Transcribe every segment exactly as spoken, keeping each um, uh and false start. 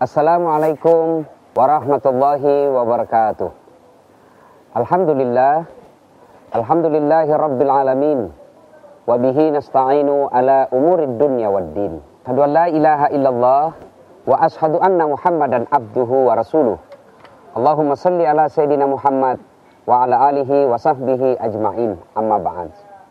Assalamualaikum warahmatullahi wabarakatuh. Alhamdulillah, alhamdulillahi rabbil alamin. Wabihi nasta'inu ala umurid dunya waddin. Ashhadu an la ilaha illallah wa ashhadu anna Muhammadan abduhu wa rasuluh. Allahumma salli ala Sayyidina Muhammad wa ala alihi wa sahbihi ajma'in. Amma ba'd.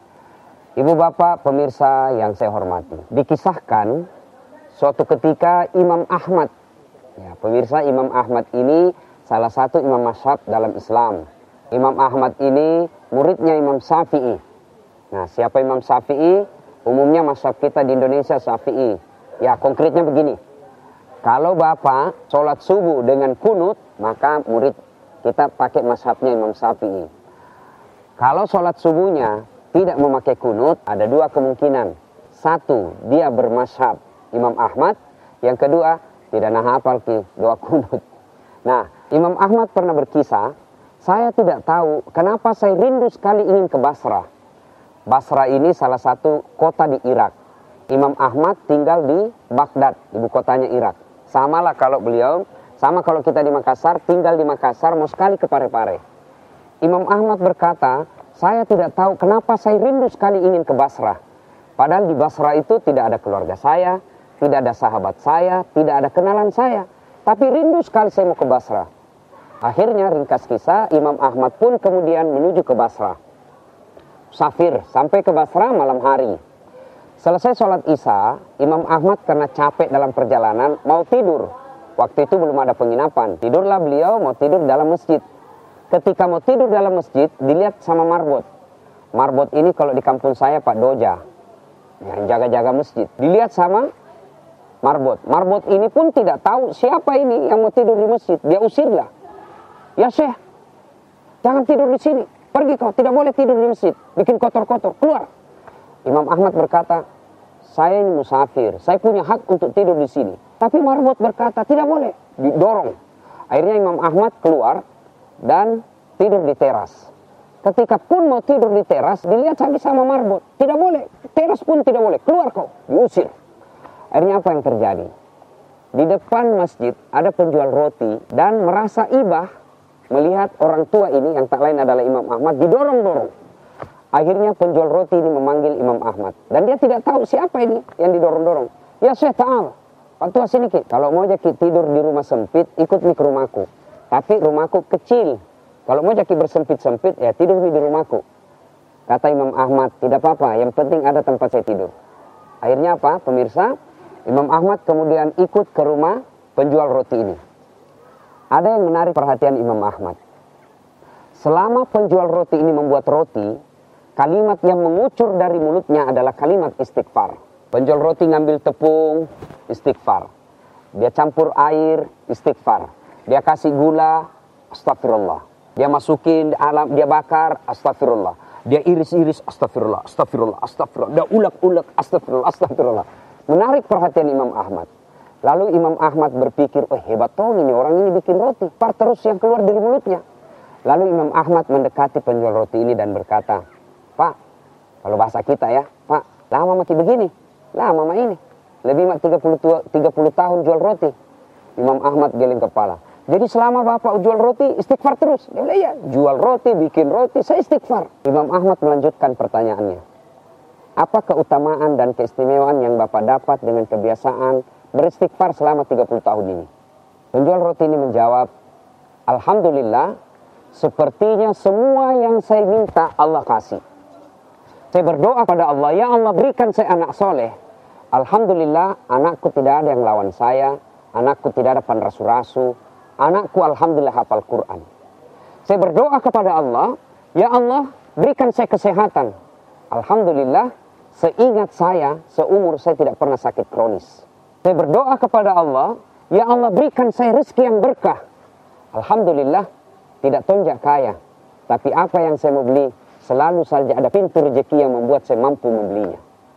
Ibu bapak pemirsa yang saya hormati, dikisahkan suatu ketika Imam Ahmad, ya, pemirsa, Imam Ahmad ini salah satu imam mazhab dalam Islam. Imam Ahmad ini muridnya Imam Syafi'i. Nah, siapa Imam Syafi'i? Umumnya mazhab kita di Indonesia Syafi'i. Ya, konkretnya begini. Kalau bapak sholat subuh dengan kunut, maka murid kita pakai mazhabnya Imam Syafi'i. Kalau sholat subuhnya tidak memakai kunut, ada dua kemungkinan. Satu, dia bermazhab Imam Ahmad. Yang kedua, tidak nah hafal ki doa kunut. Nah, Imam Ahmad pernah berkisah, saya tidak tahu kenapa saya rindu sekali ingin ke Basrah. Basrah ini salah satu kota di Irak. Imam Ahmad tinggal di Baghdad, ibu kotanya Irak. Sama lah kalau beliau, sama kalau kita di Makassar, tinggal di Makassar, mau sekali ke Parepare. Imam Ahmad berkata, saya tidak tahu kenapa saya rindu sekali ingin ke Basrah. Padahal di Basrah itu tidak ada keluarga saya, tidak ada sahabat saya, tidak ada kenalan saya. Tapi rindu sekali saya mau ke Basrah. Akhirnya ringkas kisah, Imam Ahmad pun kemudian menuju ke Basrah. Safir sampai ke Basrah malam hari. Selesai sholat isya, Imam Ahmad karena capek dalam perjalanan mau tidur. Waktu itu belum ada penginapan. Tidurlah beliau, mau tidur dalam masjid. Ketika mau tidur dalam masjid, dilihat sama marbot. Marbot ini kalau di kampung saya Pak Doja, yang jaga-jaga masjid. Dilihat sama marbot. Marbot ini pun tidak tahu siapa ini yang mau tidur di masjid. Dia usirlah. Ya Syekh, jangan tidur di sini. Pergi kau, tidak boleh tidur di masjid. Bikin kotor-kotor, keluar. Imam Ahmad berkata, saya ini musafir, saya punya hak untuk tidur di sini. Tapi marbot berkata, tidak boleh. Didorong. Akhirnya Imam Ahmad keluar dan tidur di teras. Ketika pun mau tidur di teras, dilihat lagi sama marbot. Tidak boleh, teras pun tidak boleh. Keluar kau, diusir. Akhirnya apa yang terjadi? Di depan masjid ada penjual roti dan merasa ibah melihat orang tua ini yang tak lain adalah Imam Ahmad didorong-dorong. Akhirnya penjual roti ini memanggil Imam Ahmad. Dan dia tidak tahu siapa ini yang didorong-dorong. Ya Syekh ta'al, Pak tua sini ki. Kalau mau jaki tidur di rumah sempit, ikut nih ke rumahku. Tapi rumahku kecil. Kalau mau jaki bersempit-sempit, ya tidur di rumahku. Kata Imam Ahmad, tidak apa-apa, yang penting ada tempat saya tidur. Akhirnya apa, pemirsa? Imam Ahmad kemudian ikut ke rumah penjual roti ini. Ada yang menarik perhatian Imam Ahmad. Selama penjual roti ini membuat roti, kalimat yang mengucur dari mulutnya adalah kalimat istighfar. Penjual roti ngambil tepung, istighfar. Dia campur air, istighfar. Dia kasih gula, astagfirullah. Dia masukin alam, dia bakar, astagfirullah. Dia iris-iris, astagfirullah, astagfirullah, astagfirullah. Dia ulek-ulek, astagfirullah, astagfirullah. Menarik perhatian Imam Ahmad. Lalu Imam Ahmad berpikir, oh hebat toh ini orang ini bikin roti. Par terus yang keluar dari mulutnya. Lalu Imam Ahmad mendekati penjual roti ini dan berkata, Pak, kalau bahasa kita ya, Pak, lama maki begini. Lama mah ini. Lebih mak tiga puluh tahun jual roti. Imam Ahmad geleng kepala. Jadi selama bapak jual roti, istighfar terus. Dia bilang, iya, jual roti, bikin roti, saya istighfar. Imam Ahmad melanjutkan pertanyaannya. Apa keutamaan dan keistimewaan yang bapak dapat dengan kebiasaan beristighfar selama tiga puluh tahun ini? Penjual roti ini menjawab, Alhamdulillah, sepertinya semua yang saya minta Allah kasih. Saya berdoa pada Allah, ya Allah berikan saya anak soleh. Alhamdulillah, anakku tidak ada yang lawan saya, anakku tidak ada panrasu-rasu, anakku alhamdulillah hafal Quran. Saya berdoa kepada Allah, ya Allah berikan saya kesehatan. Alhamdulillah, seingat saya, seumur saya tidak pernah sakit kronis. Saya berdoa kepada Allah, ya Allah berikan saya rezeki yang berkah. Alhamdulillah, tidak tonjak kaya. Tapi apa yang saya mau beli, selalu saja ada pintu rezeki yang membuat saya mampu membelinya.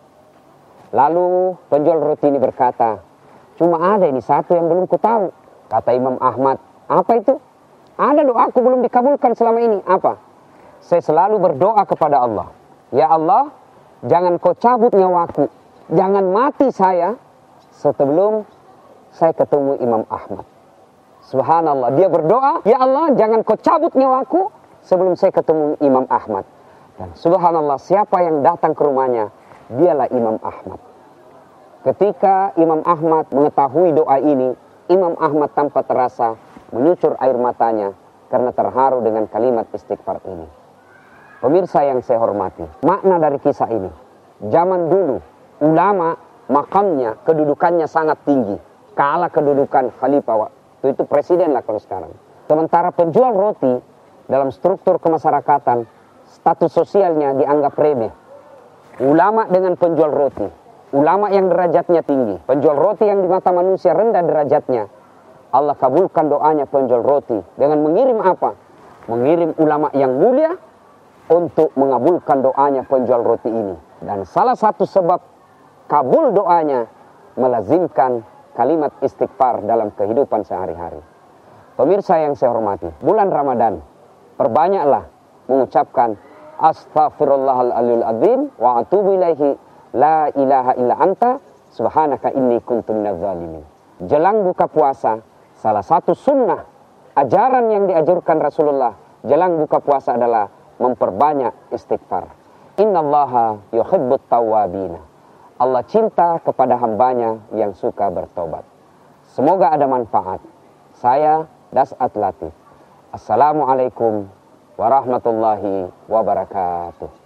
Lalu penjual roti ini berkata, cuma ada ini satu yang belum ku tahu. Kata Imam Ahmad, apa itu? Ada doaku belum dikabulkan selama ini. Apa? Saya selalu berdoa kepada Allah. Ya Allah, jangan kau cabut nyawaku. Jangan mati saya sebelum saya ketemu Imam Ahmad. Subhanallah, dia berdoa, ya Allah jangan kau cabut nyawaku sebelum saya ketemu Imam Ahmad. Dan subhanallah, siapa yang datang ke rumahnya? Dialah Imam Ahmad. Ketika Imam Ahmad mengetahui doa ini, Imam Ahmad tanpa terasa menyucur air matanya karena terharu dengan kalimat istighfar ini. Pemirsa yang saya hormati, makna dari kisah ini, zaman dulu ulama makamnya, kedudukannya sangat tinggi, kalah kedudukan khalifah. Itu presiden lah kalau sekarang. Sementara penjual roti dalam struktur kemasyarakatan, status sosialnya dianggap remeh. Ulama dengan penjual roti, ulama yang derajatnya tinggi, penjual roti yang di mata manusia rendah derajatnya, Allah kabulkan doanya penjual roti dengan mengirim apa? Mengirim ulama yang mulia untuk mengabulkan doanya penjual roti ini. Dan salah satu sebab kabul doanya melazimkan kalimat istighfar dalam kehidupan sehari-hari. Pemirsa yang saya hormati, bulan Ramadan, perbanyaklah mengucapkan astaghfirullahaladzim azim wa atubu ilaihi la ilaha illa anta subhanaka inni kuntu minadz zalimin. Jelang buka puasa, salah satu sunnah ajaran yang diajarkan Rasulullah jelang buka puasa adalah memperbanyak istighfar. Innallaha yuhibbut tawwabina. Allah cinta kepada hambanya yang suka bertobat. Semoga ada manfaat. Saya Das'at Latif. Assalamualaikum warahmatullahi wabarakatuh.